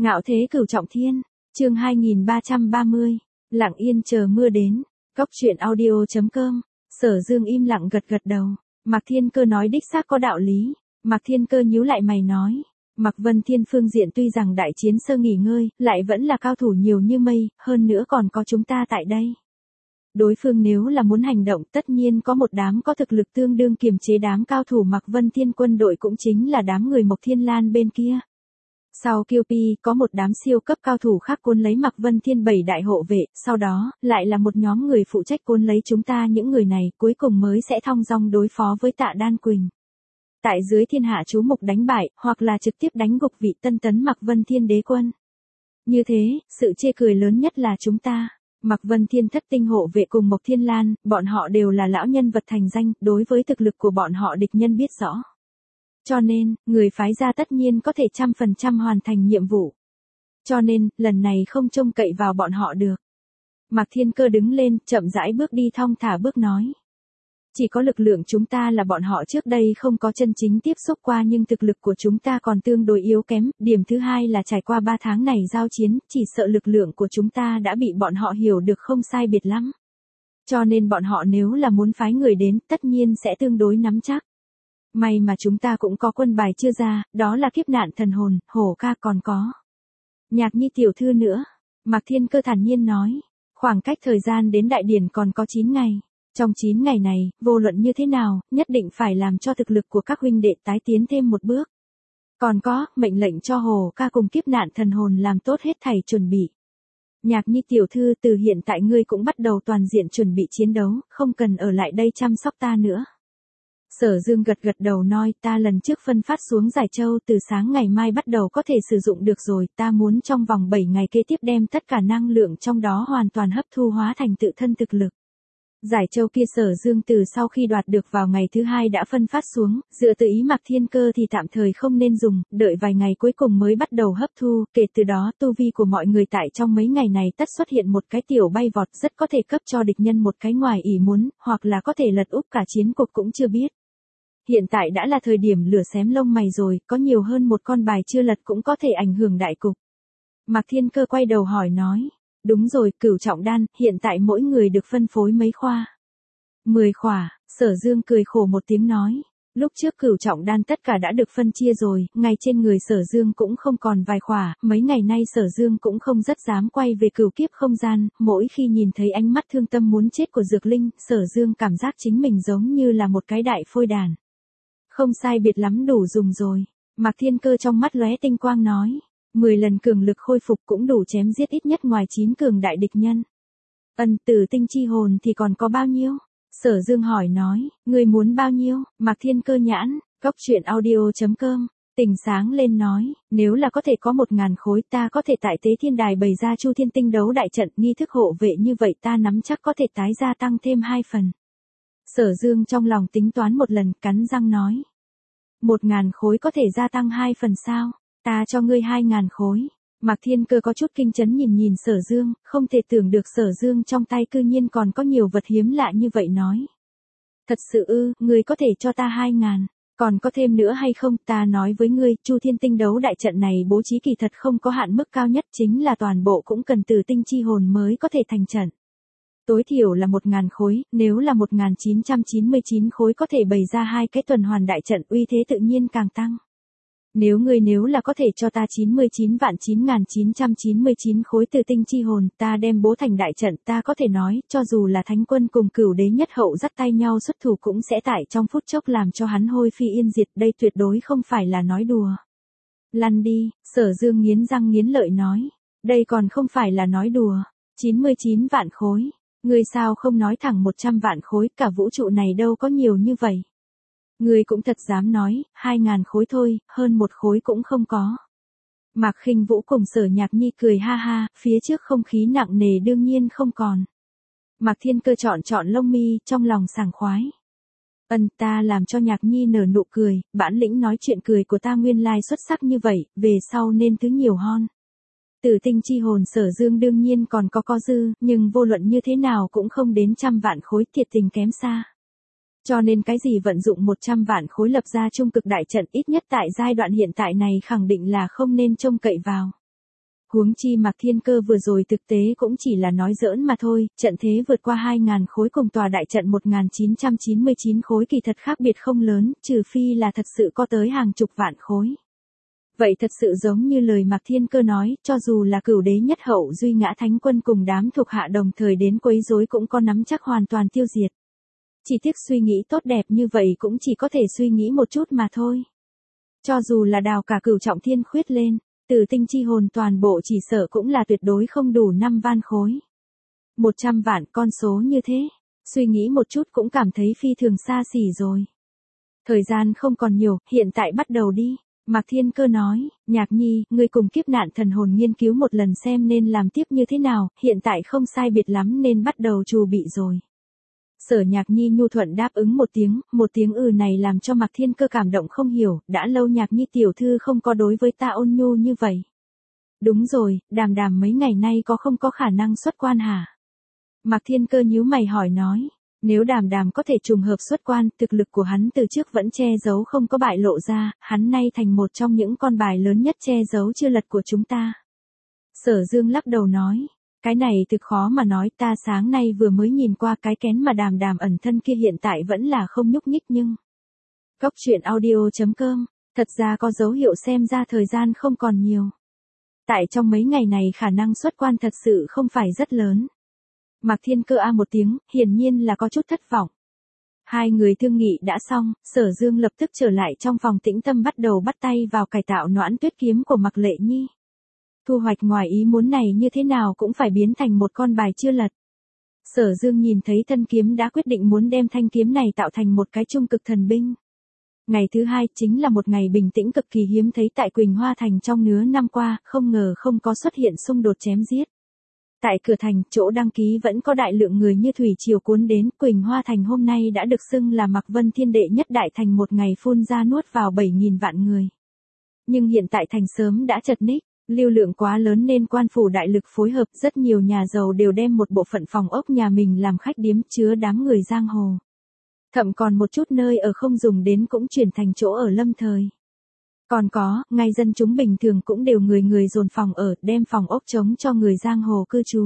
Ngạo thế cửu trọng thiên, chương 2330, lặng yên chờ mưa đến, Cóc truyện audio.com, Sở Dương im lặng gật gật đầu, Mạc Thiên Cơ nói đích xác có đạo lý, Mạc Thiên Cơ nhíu lại mày nói, Mạc Vân Thiên phương diện tuy rằng đại chiến sơ nghỉ ngơi, lại vẫn là cao thủ nhiều như mây, hơn nữa còn có chúng ta tại đây. Đối phương nếu là muốn hành động tất nhiên có một đám có thực lực tương đương kiềm chế đám cao thủ Mạc Vân Thiên quân đội cũng chính là đám người Mộc Thiên Lan bên kia. Sau Kiêu Pi có một đám siêu cấp cao thủ khác cuốn lấy Mạc Vân Thiên 7 đại hộ vệ, sau đó lại là một nhóm người phụ trách cuốn lấy chúng ta những người này cuối cùng mới sẽ thong dong đối phó với Tạ Đan Quỳnh. Tại dưới thiên hạ chú mục đánh bại, hoặc là trực tiếp đánh gục vị tân tấn Mạc Vân Thiên đế quân. Như thế, sự chê cười lớn nhất là chúng ta. Mạc Vân Thiên thất tinh hộ vệ cùng Mộc Thiên Lan, bọn họ đều là lão nhân vật thành danh, đối với thực lực của bọn họ địch nhân biết rõ. Cho nên, người phái ra tất nhiên có thể 100% hoàn thành nhiệm vụ. Cho nên, lần này không trông cậy vào bọn họ được. Mạc Thiên Cơ đứng lên, chậm rãi bước đi thong thả bước nói. Chỉ có lực lượng chúng ta là bọn họ trước đây không có chân chính tiếp xúc qua nhưng thực lực của chúng ta còn tương đối yếu kém. Điểm thứ hai là trải qua 3 tháng này giao chiến, chỉ sợ lực lượng của chúng ta đã bị bọn họ hiểu được không sai biệt lắm. Cho nên bọn họ nếu là muốn phái người đến, tất nhiên sẽ tương đối nắm chắc. May mà chúng ta cũng có quân bài chưa ra, đó là kiếp nạn thần hồn, Hổ ca còn có. Nhạc Nhi tiểu thư nữa. Mạc Thiên Cơ thản nhiên nói. Khoảng cách thời gian đến đại điển còn có 9 ngày. Trong 9 ngày này, vô luận như thế nào, nhất định phải làm cho thực lực của các huynh đệ tái tiến thêm một bước. Còn có, mệnh lệnh cho Hồ ca cùng kiếp nạn thần hồn làm tốt hết thảy chuẩn bị. Nhạc Nhi tiểu thư từ hiện tại ngươi cũng bắt đầu toàn diện chuẩn bị chiến đấu, không cần ở lại đây chăm sóc ta nữa. Sở Dương gật gật đầu nói ta lần trước phân phát xuống Giải Châu từ sáng ngày mai bắt đầu có thể sử dụng được rồi, ta muốn trong vòng 7 ngày kế tiếp đem tất cả năng lượng trong đó hoàn toàn hấp thu hóa thành tự thân thực lực. Giải Châu kia Sở Dương từ sau khi đoạt được vào ngày thứ 2 đã phân phát xuống, dựa từ ý Mạc Thiên Cơ thì tạm thời không nên dùng, đợi vài ngày cuối cùng mới bắt đầu hấp thu, kể từ đó tu vi của mọi người tại trong mấy ngày này tất xuất hiện một cái tiểu bay vọt rất có thể cấp cho địch nhân một cái ngoài ý muốn, hoặc là có thể lật úp cả chiến cục cũng chưa biết. Hiện tại đã là thời điểm lửa xém lông mày rồi, có nhiều hơn một con bài chưa lật cũng có thể ảnh hưởng đại cục. Mạc Thiên Cơ quay đầu hỏi nói. Đúng rồi, cửu trọng đan, hiện tại mỗi người được phân phối mấy khoa? 10 khỏa, Sở Dương cười khổ một tiếng nói. Lúc trước cửu trọng đan tất cả đã được phân chia rồi, ngay trên người Sở Dương cũng không còn vài khỏa, mấy ngày nay Sở Dương cũng không rất dám quay về cửu kiếp không gian, mỗi khi nhìn thấy ánh mắt thương tâm muốn chết của Dược Linh, Sở Dương cảm giác chính mình giống như là một cái đại phôi đàn. Không sai biệt lắm đủ dùng rồi, Mạc Thiên Cơ trong mắt lóe tinh quang nói. 10 lần cường lực khôi phục cũng đủ chém giết ít nhất ngoài 9 cường đại địch nhân. Tử tinh chi hồn thì còn có bao nhiêu? Sở Dương hỏi nói, người muốn bao nhiêu? Mạc Thiên Cơ nhãn, Cóc truyện audio.com, tỉnh sáng lên nói, nếu là có thể có 1000 khối ta có thể tại Tế Thiên Đài bày ra Chu Thiên Tinh đấu đại trận nghi thức hộ vệ như vậy ta nắm chắc có thể tái gia tăng thêm 2 phần. Sở Dương trong lòng tính toán một lần cắn răng nói. 1000 khối có thể gia tăng 2 phần sao? Ta cho ngươi 2000 khối. Mạc Thiên Cơ có chút kinh chấn nhìn Sở Dương, không thể tưởng được Sở Dương trong tay cư nhiên còn có nhiều vật hiếm lạ như vậy nói. Thật sự ư, ngươi có thể cho ta 2000, còn có thêm nữa hay không? Ta nói với ngươi, Chu Thiên Tinh đấu đại trận này bố trí kỳ thật không có hạn mức cao nhất, chính là toàn bộ cũng cần từ tinh chi hồn mới có thể thành trận. Tối thiểu là 1000 khối, nếu là 1999 khối có thể bày ra 2 cái tuần hoàn đại trận uy thế tự nhiên càng tăng. Nếu là có thể cho ta 99.9999 khối từ tinh chi hồn, ta đem bố thành đại trận, ta có thể nói, cho dù là thánh quân cùng cửu đế nhất hậu dắt tay nhau xuất thủ cũng sẽ tại trong phút chốc làm cho hắn hôi phi yên diệt, đây tuyệt đối không phải là nói đùa. Lăn đi, Sở Dương nghiến răng nghiến lợi nói, đây còn không phải là nói đùa, 99 vạn khối, ngươi sao không nói thẳng 100 vạn khối, cả vũ trụ này đâu có nhiều như vậy. Ngươi cũng thật dám nói, 2000 khối thôi, hơn 1 khối cũng không có. Mạc Khinh Vũ cùng Sở Nhạc Nhi cười ha ha, phía trước không khí nặng nề đương nhiên không còn. Mạc Thiên Cơ chọn lông mi, trong lòng sảng khoái. Ta làm cho Nhạc Nhi nở nụ cười, bản lĩnh nói chuyện cười của ta nguyên lai xuất sắc như vậy, về sau nên thứ nhiều hon. Tử tinh chi hồn Sở Dương đương nhiên còn có dư, nhưng vô luận như thế nào cũng không đến 100 vạn khối, thiệt tình kém xa. Cho nên cái gì vận dụng 100 vạn khối lập ra trung cực đại trận ít nhất tại giai đoạn hiện tại này khẳng định là không nên trông cậy vào. Huống chi Mạc Thiên Cơ vừa rồi thực tế cũng chỉ là nói giỡn mà thôi, trận thế vượt qua 2.000 khối cùng tòa đại trận 1.999 khối kỳ thật khác biệt không lớn, trừ phi là thật sự có tới hàng chục vạn khối. Vậy thật sự giống như lời Mạc Thiên Cơ nói, cho dù là Cửu đế nhất hậu Duy Ngã Thánh Quân cùng đám thuộc hạ đồng thời đến quấy rối cũng có nắm chắc hoàn toàn tiêu diệt. Chỉ tiếc suy nghĩ tốt đẹp như vậy cũng chỉ có thể suy nghĩ một chút mà thôi. Cho dù là đào cả Cửu Trọng Thiên Khuyết lên, Tử Tinh chi hồn toàn bộ chỉ sợ cũng là tuyệt đối không đủ 5 van khối. 100 vạn con số như thế, suy nghĩ một chút cũng cảm thấy phi thường xa xỉ rồi. Thời gian không còn nhiều, hiện tại bắt đầu đi. Mạc Thiên Cơ nói, Nhạc Nhi, ngươi cùng kiếp nạn thần hồn nghiên cứu một lần xem nên làm tiếp như thế nào, hiện tại không sai biệt lắm nên bắt đầu chuẩn bị rồi. Sở Nhạc Nhi nhu thuận đáp ứng một tiếng này làm cho Mạc Thiên Cơ cảm động không hiểu, đã lâu Nhạc Nhi tiểu thư không có đối với ta ôn nhu như vậy. Đúng rồi, Đàm Đàm mấy ngày nay không có khả năng xuất quan hả? Mạc Thiên Cơ nhíu mày hỏi nói, nếu Đàm Đàm có thể trùng hợp xuất quan, thực lực của hắn từ trước vẫn che giấu không có bại lộ ra, hắn nay thành một trong những con bài lớn nhất che giấu chưa lật của chúng ta. Sở Dương lắc đầu nói, cái này thực khó mà nói, ta sáng nay vừa mới nhìn qua cái kén mà Đàm Đàm ẩn thân kia hiện tại vẫn là không nhúc nhích nhưng. Góc truyện audio.com, thật ra có dấu hiệu xem ra thời gian không còn nhiều. Tại trong mấy ngày này khả năng xuất quan thật sự không phải rất lớn. Mạc Thiên Cơ a một tiếng, hiển nhiên là có chút thất vọng. Hai người thương nghị đã xong, Sở Dương lập tức trở lại trong phòng tĩnh tâm bắt đầu bắt tay vào cải tạo Noãn Tuyết kiếm của Mạc Lệ Nhi. Thu hoạch ngoài ý muốn này như thế nào cũng phải biến thành một con bài chưa lật. Sở Dương nhìn thấy thân kiếm đã quyết định muốn đem thanh kiếm này tạo thành một cái trung cực thần binh. Ngày thứ hai chính là một ngày bình tĩnh cực kỳ hiếm thấy tại Quỳnh Hoa Thành trong nửa năm qua, không ngờ không có xuất hiện xung đột chém giết. Tại cửa thành, chỗ đăng ký vẫn có đại lượng người như thủy triều cuốn đến, Quỳnh Hoa Thành hôm nay đã được xưng là Mạc Vân Thiên đệ nhất đại thành, một ngày phun ra nuốt vào 7.000 vạn người. Nhưng hiện tại thành sớm đã chật ních, lưu lượng quá lớn nên quan phủ đại lực phối hợp, rất nhiều nhà giàu đều đem một bộ phận phòng ốc nhà mình làm khách điếm chứa đám người giang hồ. Thậm còn một chút nơi ở không dùng đến cũng chuyển thành chỗ ở lâm thời. Còn có, ngay dân chúng bình thường cũng đều người dồn phòng ở, đem phòng ốc trống cho người giang hồ cư trú.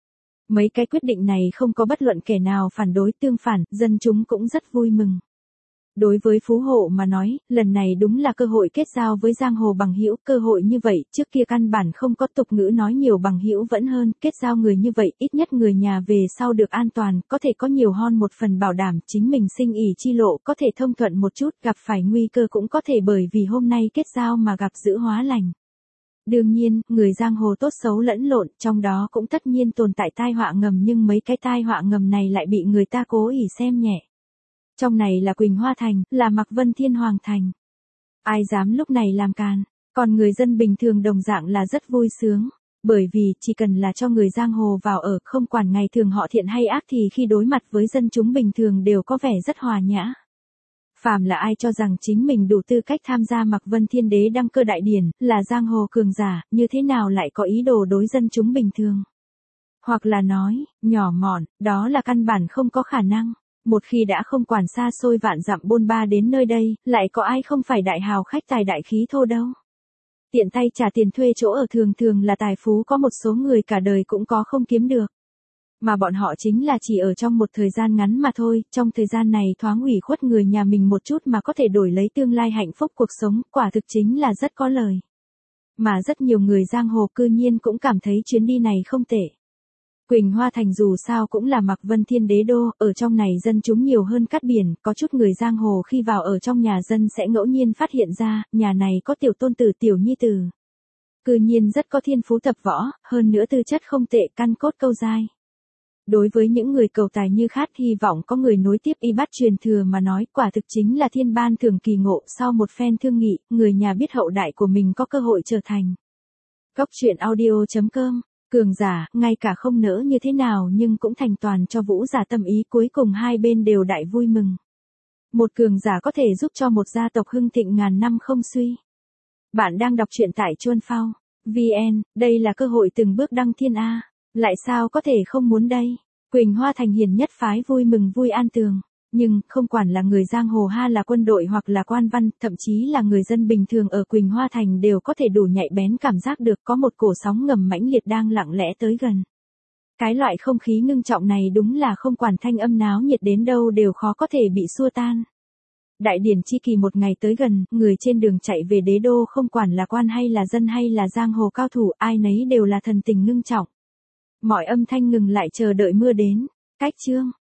Mấy cái quyết định này không có bất luận kẻ nào phản đối, tương phản, dân chúng cũng rất vui mừng. Đối với phú hộ mà nói, lần này đúng là cơ hội kết giao với giang hồ bằng hữu, cơ hội như vậy, trước kia căn bản không có tục ngữ nói nhiều bằng hữu vẫn hơn, kết giao người như vậy, ít nhất người nhà về sau được an toàn, có thể có nhiều hơn một phần bảo đảm, chính mình sinh ỷ chi lộ có thể thông thuận một chút, gặp phải nguy cơ cũng có thể bởi vì hôm nay kết giao mà gặp giữ hóa lành. Đương nhiên, người giang hồ tốt xấu lẫn lộn, trong đó cũng tất nhiên tồn tại tai họa ngầm, nhưng mấy cái tai họa ngầm này lại bị người ta cố ý xem nhẹ. Trong này là Quỳnh Hoa Thành, là Mạc Vân Thiên Hoàng Thành. Ai dám lúc này làm càn, còn người dân bình thường đồng dạng là rất vui sướng, bởi vì chỉ cần là cho người giang hồ vào ở, không quản ngày thường họ thiện hay ác thì khi đối mặt với dân chúng bình thường đều có vẻ rất hòa nhã. Phàm là ai cho rằng chính mình đủ tư cách tham gia Mạc Vân Thiên Đế đăng cơ đại điển, là giang hồ cường giả, như thế nào lại có ý đồ đối dân chúng bình thường. Hoặc là nói, nhỏ mọn, đó là căn bản không có khả năng. Một khi đã không quản xa xôi vạn dặm bôn ba đến nơi đây, lại có ai không phải đại hào khách tài đại khí thô đâu. Tiện tay trả tiền thuê chỗ ở thường thường là tài phú có một số người cả đời cũng có không kiếm được. Mà bọn họ chính là chỉ ở trong một thời gian ngắn mà thôi, trong thời gian này thoáng ủy khuất người nhà mình một chút mà có thể đổi lấy tương lai hạnh phúc cuộc sống, quả thực chính là rất có lời. Mà rất nhiều người giang hồ cư nhiên cũng cảm thấy chuyến đi này không tệ. Quỳnh Hoa Thành dù sao cũng là Mạc Vân Thiên Đế đô, ở trong này dân chúng nhiều hơn cát biển, có chút người giang hồ khi vào ở trong nhà dân sẽ ngẫu nhiên phát hiện ra, nhà này có tiểu tôn tử tiểu nhi tử. Cư nhiên rất có thiên phú tập võ, hơn nữa tư chất không tệ, căn cốt câu dai. Đối với những người cầu tài như khát hy vọng có người nối tiếp y bát truyền thừa mà nói, quả thực chính là thiên ban thường kỳ ngộ, sau một phen thương nghị, người nhà biết hậu đại của mình có cơ hội trở thành. Góc truyện audio.com, cường giả, ngay cả không nỡ như thế nào nhưng cũng thành toàn cho vũ giả tâm ý, cuối cùng hai bên đều đại vui mừng. Một cường giả có thể giúp cho một gia tộc hưng thịnh ngàn năm không suy. Bạn đang đọc truyện tại Chuan Phao VN, đây là cơ hội từng bước đăng thiên A. Lại sao có thể không muốn đây? Quỳnh Hoa Thành hiền nhất phái vui mừng vui an tường. Nhưng, không quản là người giang hồ ha là quân đội hoặc là quan văn, thậm chí là người dân bình thường ở Quỳnh Hoa Thành đều có thể đủ nhạy bén cảm giác được có một cổ sóng ngầm mãnh liệt đang lặng lẽ tới gần. Cái loại không khí ngưng trọng này đúng là không quản thanh âm náo nhiệt đến đâu đều khó có thể bị xua tan. Đại điển chi kỳ một ngày tới gần, người trên đường chạy về đế đô không quản là quan hay là dân hay là giang hồ cao thủ, ai nấy đều là thần tình ngưng trọng. Mọi âm thanh ngừng lại chờ đợi mưa đến. Cách chương